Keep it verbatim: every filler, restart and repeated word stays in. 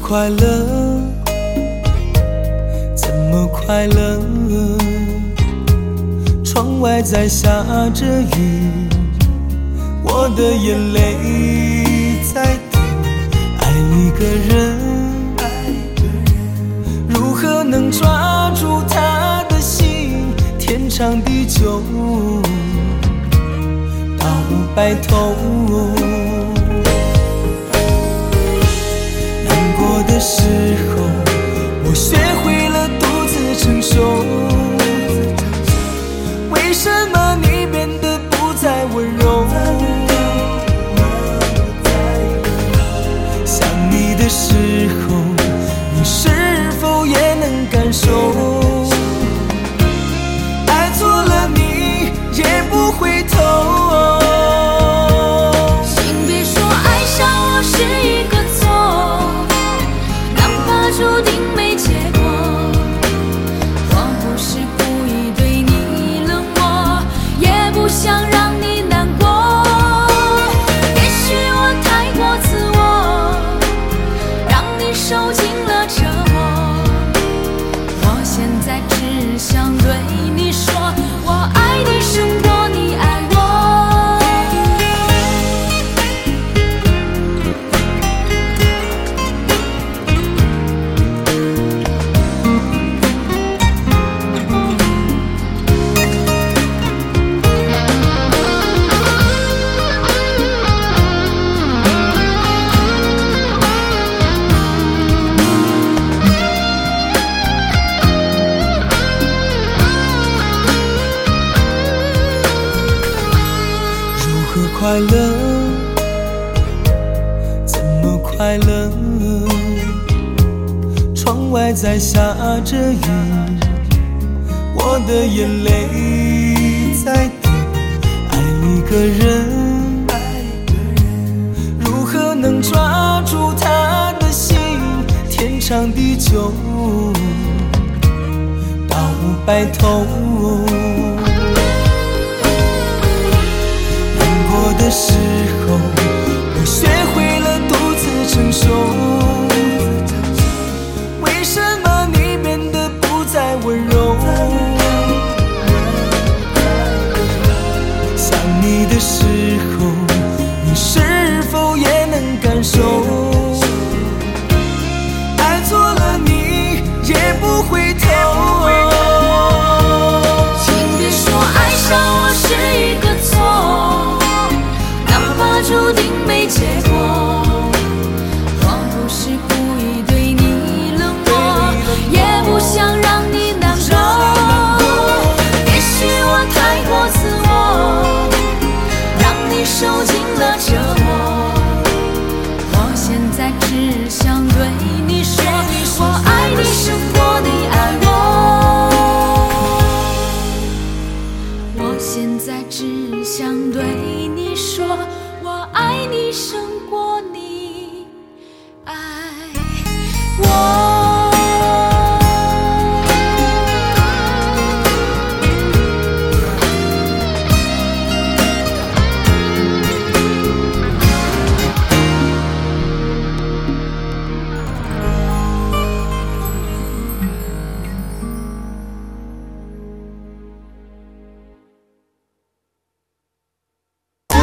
快乐？怎么快乐？窗外在下着雨，我的眼泪在滴。爱一个人，如何能抓住他的心？天长地久，到白头。难过的时候，我学会了独自承受。为什么你变得不再温柔？想你的时候，你是否也能感受？爱错了你也不回头。 请别说爱上我是一个错，哪怕注定没结果。我不是故意对你冷漠，也不想让你难过。也许我太过自我，让你受尽了折磨。我现在只想对你说，我爱你胜过你爱我。 快乐？怎么快乐？窗外在下着雨，我的眼泪在滴。爱一个人，如何能抓住他的心？天长地久，到白头。的时候，我学会了独自承受。为什么你变得不再温柔？想你的时候，你是否也能感受？爱错了你也不回头。 请别说爱上我是一个错，注定没结果。我不是故意对你冷漠，也不想让你难过。也许我太过自我，让你受尽了折磨。我现在只想对你说，我爱你胜过你爱我。我现在只想对你说，我爱你胜